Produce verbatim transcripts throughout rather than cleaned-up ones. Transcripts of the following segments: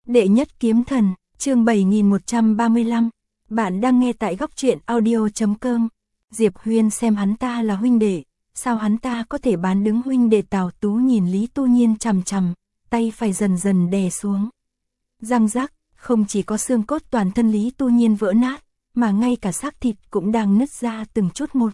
Đệ nhất kiếm thần, chương bảy nghìn một trăm ba mươi lăm. Bạn đang nghe tại góc truyện audio chấm com. Diệp Huyên xem hắn ta là huynh đệ, sao hắn ta có thể bán đứng huynh đệ? Tào Tú nhìn Lý Tu Nhiên chằm chằm, tay phải dần dần đè xuống. Răng rắc, không chỉ có xương cốt toàn thân Lý Tu Nhiên vỡ nát, mà ngay cả xác thịt cũng đang nứt ra từng chút một.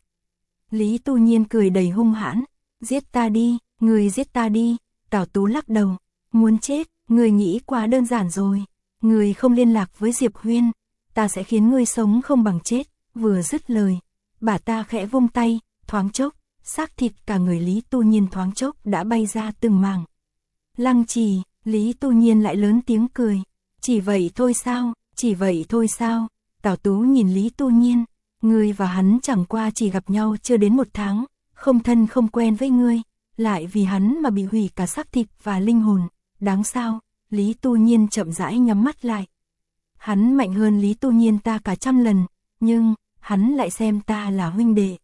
Lý Tu Nhiên cười đầy hung hãn, giết ta đi, người giết ta đi. Tào Tú lắc đầu, muốn chết, người nghĩ quá đơn giản rồi. Người không liên lạc với Diệp Huyên, ta sẽ khiến ngươi sống không bằng chết. Vừa dứt lời, bà ta khẽ vung tay, thoáng chốc, xác thịt cả người Lý Tu Nhiên thoáng chốc đã bay ra từng mảng. Lăng Trì, Lý Tu Nhiên lại lớn tiếng cười, chỉ vậy thôi sao, chỉ vậy thôi sao? Tào Tú nhìn Lý Tu Nhiên, ngươi và hắn chẳng qua chỉ gặp nhau chưa đến một tháng, không thân không quen với ngươi, lại vì hắn mà bị hủy cả xác thịt và linh hồn, đáng sao? Lý Tu Nhiên chậm rãi nhắm mắt lại. Hắn mạnh hơn Lý Tu Nhiên ta cả trăm lần, nhưng hắn lại xem ta là huynh đệ.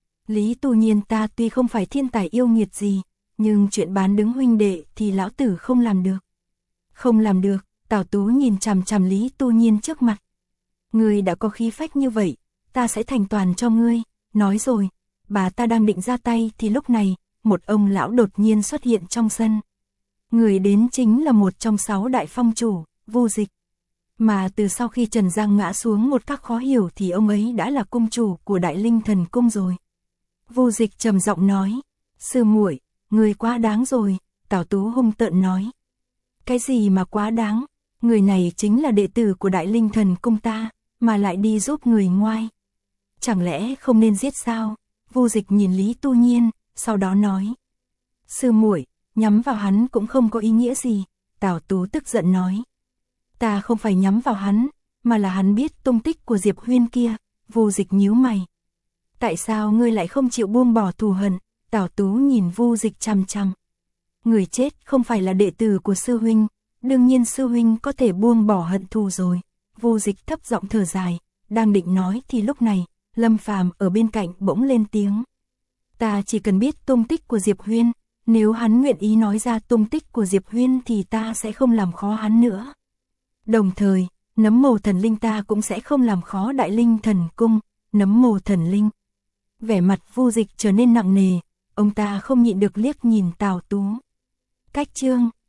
Lý Tu Nhiên ta tuy không phải thiên tài yêu nghiệt gì, nhưng chuyện bán đứng huynh đệ thì lão tử không làm được. Không làm được, Tào Tú nhìn chằm chằm Lý Tu Nhiên trước mặt. Ngươi đã có khí phách như vậy, ta sẽ thành toàn cho ngươi. Nói rồi, bà ta đang định ra tay thì lúc này, một ông lão đột nhiên xuất hiện trong sân. Người đến chính là một trong sáu đại phong chủ, Vu Dịch. Mà từ sau khi Trần Giang ngã xuống một cách khó hiểu thì ông ấy đã là cung chủ của Đại Linh Thần Cung rồi. Vu Dịch trầm giọng nói, sư muội, người quá đáng rồi. Tào Tú hung tợn nói, cái gì mà quá đáng, người này chính là đệ tử của Đại Linh Thần Cung ta, mà lại đi giúp người ngoài. Chẳng lẽ không nên giết sao? Vu Dịch nhìn Lý Tu Nhiên, sau đó nói, sư muội, nhắm vào hắn cũng không có ý nghĩa gì. Tào Tú tức giận nói, ta không phải nhắm vào hắn, mà là hắn biết tung tích của Diệp Huyên kia. Vu Dịch nhíu mày, tại sao ngươi lại không chịu buông bỏ thù hận? Tào Tú nhìn Vu Dịch chằm chằm, người chết không phải là đệ tử của sư huynh, đương nhiên sư huynh có thể buông bỏ hận thù rồi. Vu Dịch thấp giọng thở dài, đang định nói thì lúc này, Lâm Phàm ở bên cạnh bỗng lên tiếng, ta chỉ cần biết tung tích của Diệp Huyên, nếu hắn nguyện ý nói ra tung tích của Diệp Huyên thì ta sẽ không làm khó hắn nữa. Đồng thời, nấm mồ thần linh ta cũng sẽ không làm khó Đại Linh Thần Cung. Nấm mồ thần linh. Vẻ mặt Vu Dịch trở nên nặng nề, ông ta không nhịn được liếc nhìn Tào Tú. Cách chương